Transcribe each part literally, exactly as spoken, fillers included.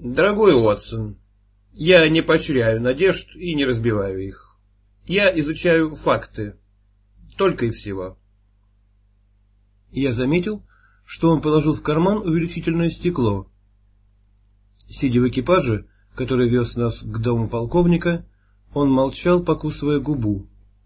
Дорогой Уотсон, я не поощряю надежд и не разбиваю их. Я изучаю факты. Только и всего. Я заметил, что он положил в карман увеличительное стекло. Сидя в экипаже, который вез нас к дому полковника, он молчал, покусывая губу.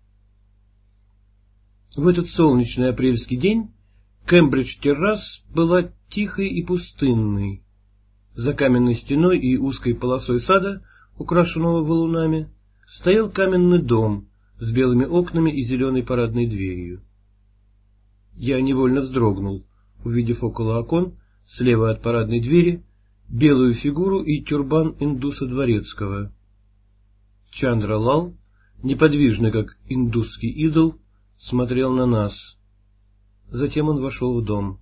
В этот солнечный апрельский день Кембридж-террас была тихой и пустынной. За каменной стеной и узкой полосой сада, украшенного валунами, стоял каменный дом с белыми окнами и зеленой парадной дверью. Я невольно вздрогнул, увидев около окон, слева от парадной двери, белую фигуру и тюрбан индуса дворецкого. Чандра Лал, неподвижный как индусский идол, смотрел на нас. Затем он вошел в дом.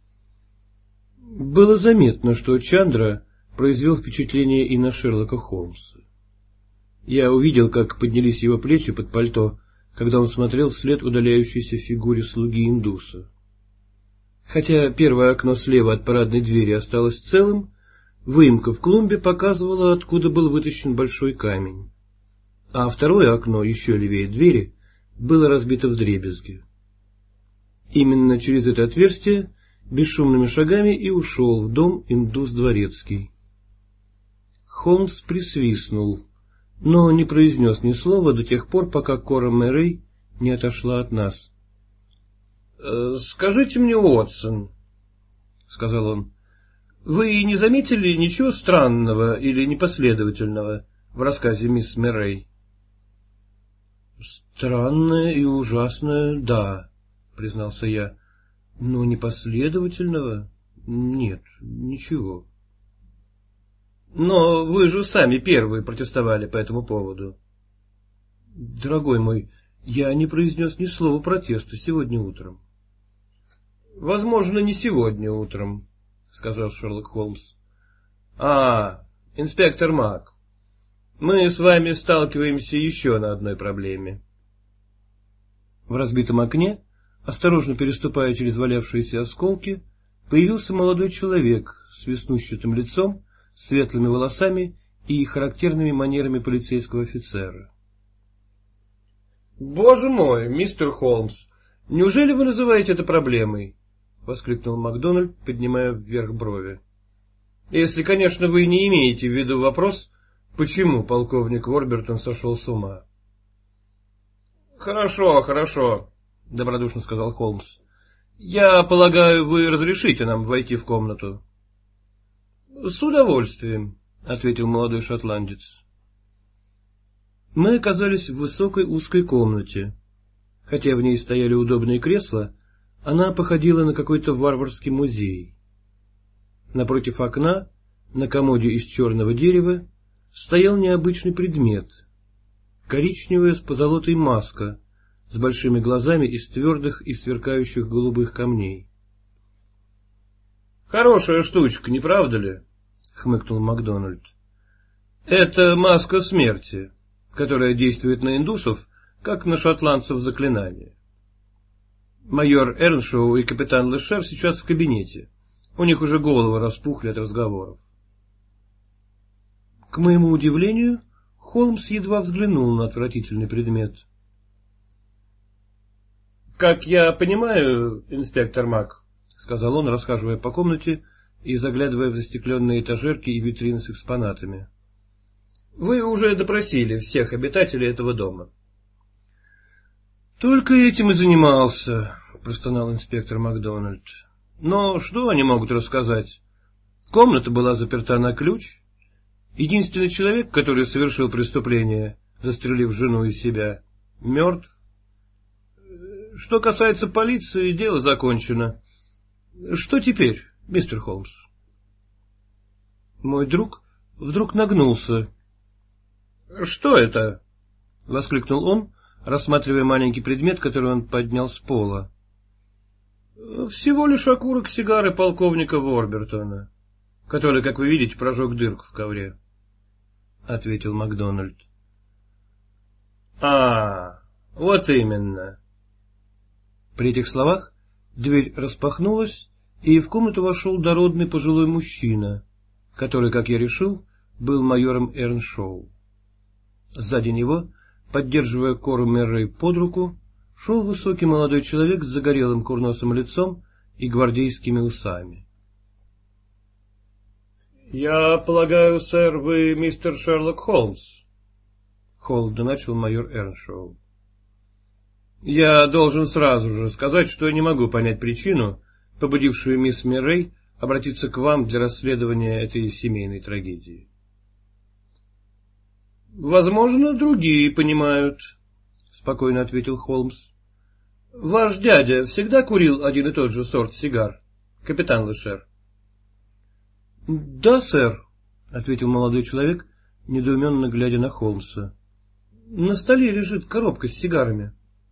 Было заметно, что Чандра произвел впечатление и на Шерлока Холмса. Я увидел, как поднялись его плечи под пальто, когда он смотрел вслед удаляющейся фигуре слуги индуса. Хотя первое окно слева от парадной двери осталось целым, выемка в клумбе показывала, откуда был вытащен большой камень, а второе окно, еще левее двери, было разбито вдребезги. Именно через это отверстие бесшумными шагами и ушел в дом индус дворецкий. Холмс присвистнул, но не произнес ни слова до тех пор, пока Кора Мэрей не отошла от нас. — Скажите мне, Уотсон, — сказал он, — вы не заметили ничего странного или непоследовательного в рассказе мисс Мэрей? — Странное и ужасное, да, — признался я, — но непоследовательного нет, ничего. — Но вы же сами первые протестовали по этому поводу. — Дорогой мой, я не произнес ни слова протеста сегодня утром. — Возможно, не сегодня утром, — сказал Шерлок Холмс. — А, инспектор Мак, мы с вами сталкиваемся еще на одной проблеме. В разбитом окне, осторожно переступая через валявшиеся осколки, появился молодой человек с веснущатым лицом, светлыми волосами и характерными манерами полицейского офицера. — Боже мой, мистер Холмс, неужели вы называете это проблемой? — воскликнул Макдональд, поднимая вверх брови. — Если, конечно, вы не имеете в виду вопрос, почему полковник Ворбертон сошел с ума. — Хорошо, хорошо, — добродушно сказал Холмс. — Я полагаю, вы разрешите нам войти в комнату? — С удовольствием, — ответил молодой шотландец. Мы оказались в высокой узкой комнате. Хотя в ней стояли удобные кресла, она походила на какой-то варварский музей. Напротив окна, на комоде из черного дерева, стоял необычный предмет — коричневая с позолотой маска с большими глазами из твердых и сверкающих голубых камней. — Хорошая штучка, не правда ли? — хмыкнул Макдональд. — Это маска смерти, которая действует на индусов, как на шотландцев заклинание. Майор Эрншоу и капитан Лешер сейчас в кабинете. У них уже головы распухли от разговоров. К моему удивлению, Холмс едва взглянул на отвратительный предмет. — Как я понимаю, инспектор Мак, — сказал он, расхаживая по комнате и заглядывая в застекленные этажерки и витрины с экспонатами, — вы уже допросили всех обитателей этого дома. — Только этим и занимался, — простонал инспектор Макдональд. — Но что они могут рассказать? Комната была заперта на ключ. Единственный человек, который совершил преступление, застрелив жену и себя, мертв. Что касается полиции, дело закончено. Что теперь, мистер Холмс? Мой друг вдруг нагнулся. — Что это? — воскликнул он, рассматривая маленький предмет, который он поднял с пола. — Всего лишь окурок сигары полковника Ворбертона, который, как вы видите, прожег дырку в ковре, — ответил Макдональд. — А, вот именно. При этих словах дверь распахнулась, и в комнату вошел дородный пожилой мужчина, который, как я решил, был майором Эрншоу. Сзади него, поддерживая Кору Меррей под руку, шел высокий молодой человек с загорелым курносым лицом и гвардейскими усами. — Я полагаю, сэр, вы мистер Шерлок Холмс? — холодно начал майор Эрншоу. — Я должен сразу же сказать, что не могу понять причину, побудившую мисс Меррей обратиться к вам для расследования этой семейной трагедии. — Возможно, другие понимают, — спокойно ответил Холмс. — Ваш дядя всегда курил один и тот же сорт сигар, капитан Лешер? — Да, сэр, — ответил молодой человек, недоуменно глядя на Холмса. — На столе лежит коробка с сигарами.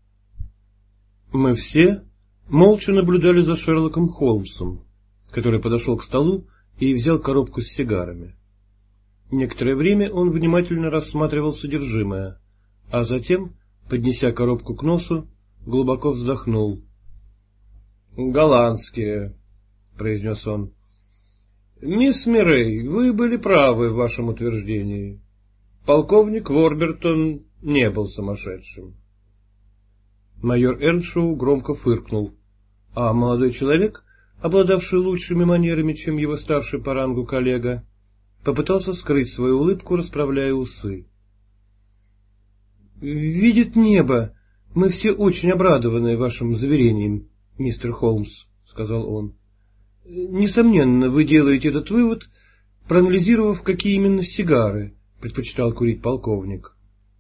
Мы все молча наблюдали за Шерлоком Холмсом, который подошел к столу и взял коробку с сигарами. Некоторое время он внимательно рассматривал содержимое, а затем, поднеся коробку к носу, глубоко вздохнул. — Голландские, — произнес он. — Мисс Миррей, вы были правы в вашем утверждении. Полковник Ворбертон не был сумасшедшим. Майор Эрншоу громко фыркнул, а молодой человек, обладавший лучшими манерами, чем его старший по рангу коллега, попытался скрыть свою улыбку, расправляя усы. — Видит небо, мы все очень обрадованы вашим заверением, мистер Холмс, — сказал он. — Несомненно, вы делаете этот вывод, проанализировав, какие именно сигары предпочитал курить полковник.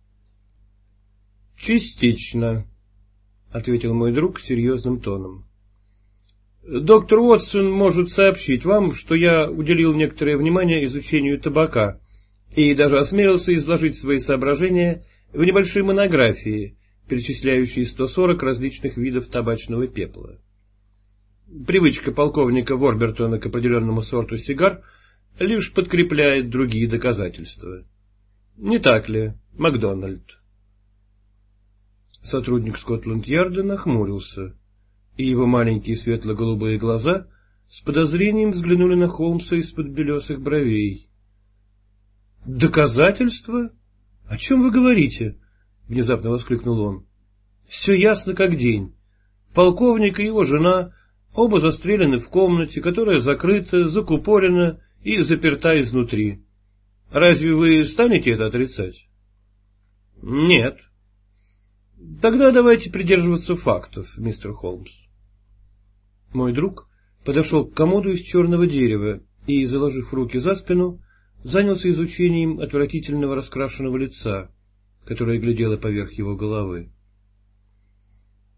— Частично, — ответил мой друг серьезным тоном. — Доктор Уотсон может сообщить вам, что я уделил некоторое внимание изучению табака и даже осмелился изложить свои соображения в небольшой монографии, перечисляющей сто сорок различных видов табачного пепла. Привычка полковника Ворбертона к определенному сорту сигар лишь подкрепляет другие доказательства. Не так ли, Макдональд? Сотрудник Скотланд-Ярда нахмурился, и его маленькие светло-голубые глаза с подозрением взглянули на Холмса из-под белесых бровей. — Доказательства? О чем вы говорите? — внезапно воскликнул он. — Все ясно как день. Полковник и его жена оба застрелены в комнате, которая закрыта, закупорена и заперта изнутри. Разве вы станете это отрицать? — Нет. — Тогда давайте придерживаться фактов, мистер Холмс. Мой друг подошел к комоду из черного дерева и, заложив руки за спину, занялся изучением отвратительного раскрашенного лица, которое глядело поверх его головы.